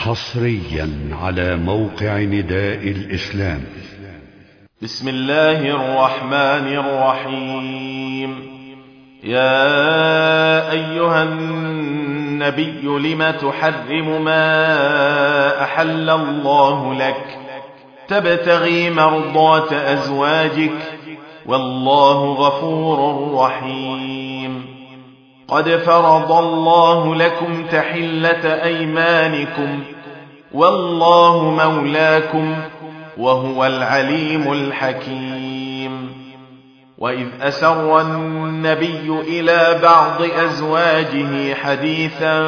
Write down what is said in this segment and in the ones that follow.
حصريا على موقع نداء الإسلام. بسم الله الرحمن الرحيم. يا أيها النبي لم تحرم ما أحل الله لك تبتغي مرضات أزواجك والله غفور رحيم. قد فرض الله لكم تحلة أيمانكم والله مولاكم وهو العليم الحكيم. وإذ أسر النبي إلى بعض أزواجه حديثا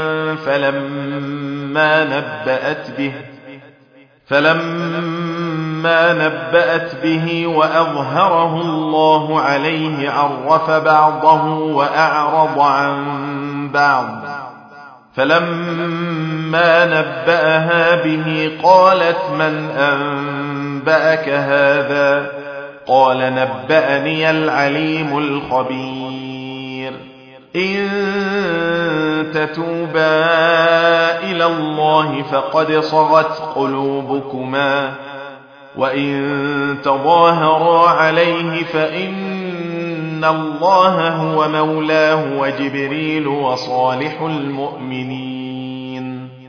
فلما نبأت به وأظهره الله عليه عرف بعضه وأعرض عن بعض. فلما نبأها به قالت من أنبأك هذا؟ قال نبأني العليم الخبير. إن تتوبا إلى الله فقد صغت قلوبكما وإن تظاهرا عليه فإن الله هو مولاه وجبريل وصالح المؤمنين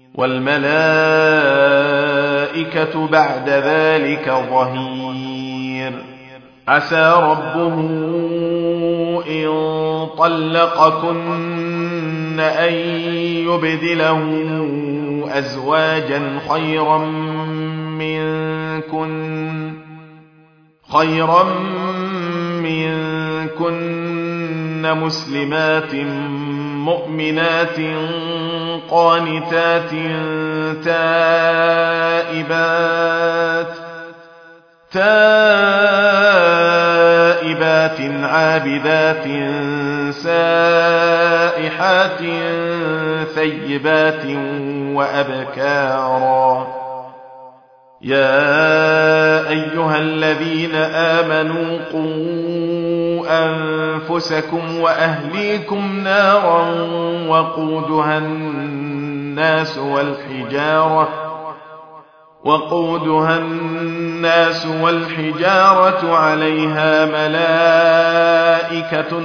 والملائكة بعد ذلك ظهير. عسى ربه إن طلقكن أن يبدله أزواجا خيرا منكن مسلمات مؤمنات قانتات تائبات عابدات سائحات ثيبات وأبكارا. يا أيها الذين آمنوا قوا أنفسكم وأهليكم نارا وقودها الناس والحجارة عليها ملائكة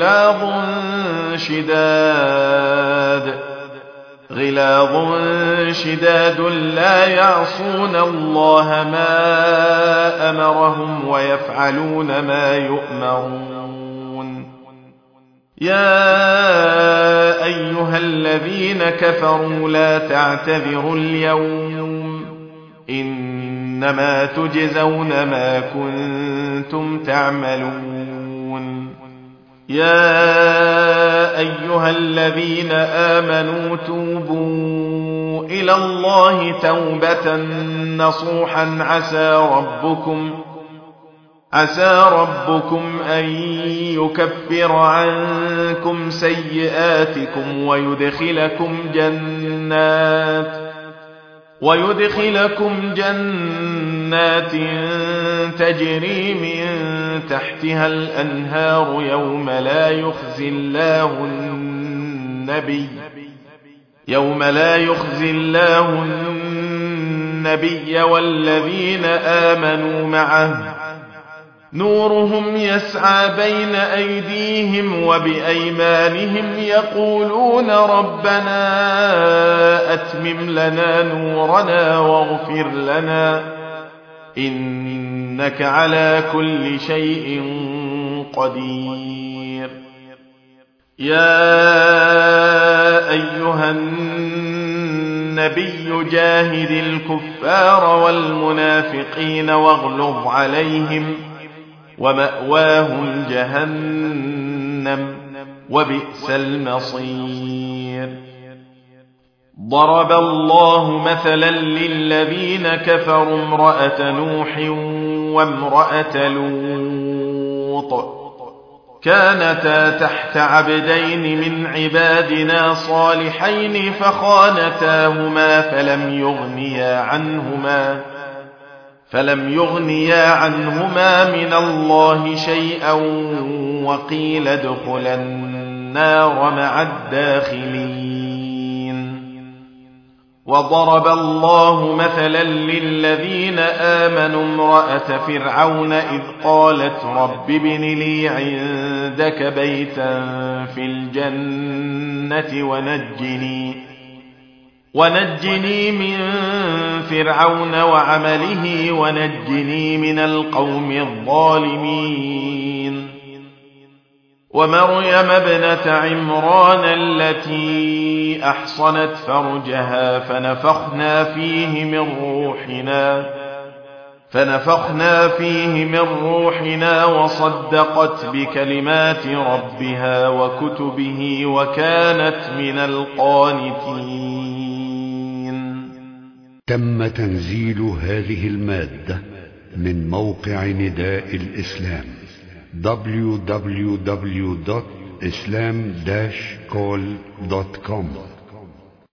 غلاظ شداد لا يعصون الله ما أمرهم ويفعلون ما يؤمرون. يا أيها الذين كفروا لا تعتذروا اليوم إنما تجزون ما كنتم تعملون. يا أيها الذين آمنوا توبوا إلى الله توبة نصوحا عسى ربكم أن يكفر عنكم سيئاتكم ويدخلكم جنات تجري من تحتها الأنهار يوم لا يخزي الله النبي والذين آمنوا معه نورهم يسعى بين أيديهم وبأيمانهم يقولون ربنا أتمم لنا نورنا واغفر لنا إنك على كل شيء قدير. يا أيها النبي جاهد الكفار والمنافقين واغلظ عليهم ومأواهم جهنم وبئس المصير. ضرب الله مثلا للذين كفروا امرأة نوح وامرأة لوط كانتا تحت عبدين من عبادنا صالحين فخانتاهما فلم يغنيا عنهما من الله شيئا وقيل ادخلا النار مع الداخلين. وضرب الله مثلا للذين آمنوا امرأة فرعون إذ قالت رب ابن لي عندك بيتا في الجنة ونجني من فرعون وعمله ونجني من القوم الظالمين ومريم ابنة عمران التي أحصنت فرجها فنفخنا فيه من روحنا وصدقت بكلمات ربها وكتبه وكانت من القانتين. تم تنزيل هذه المادة من موقع نداء الإسلام www.islam-call.com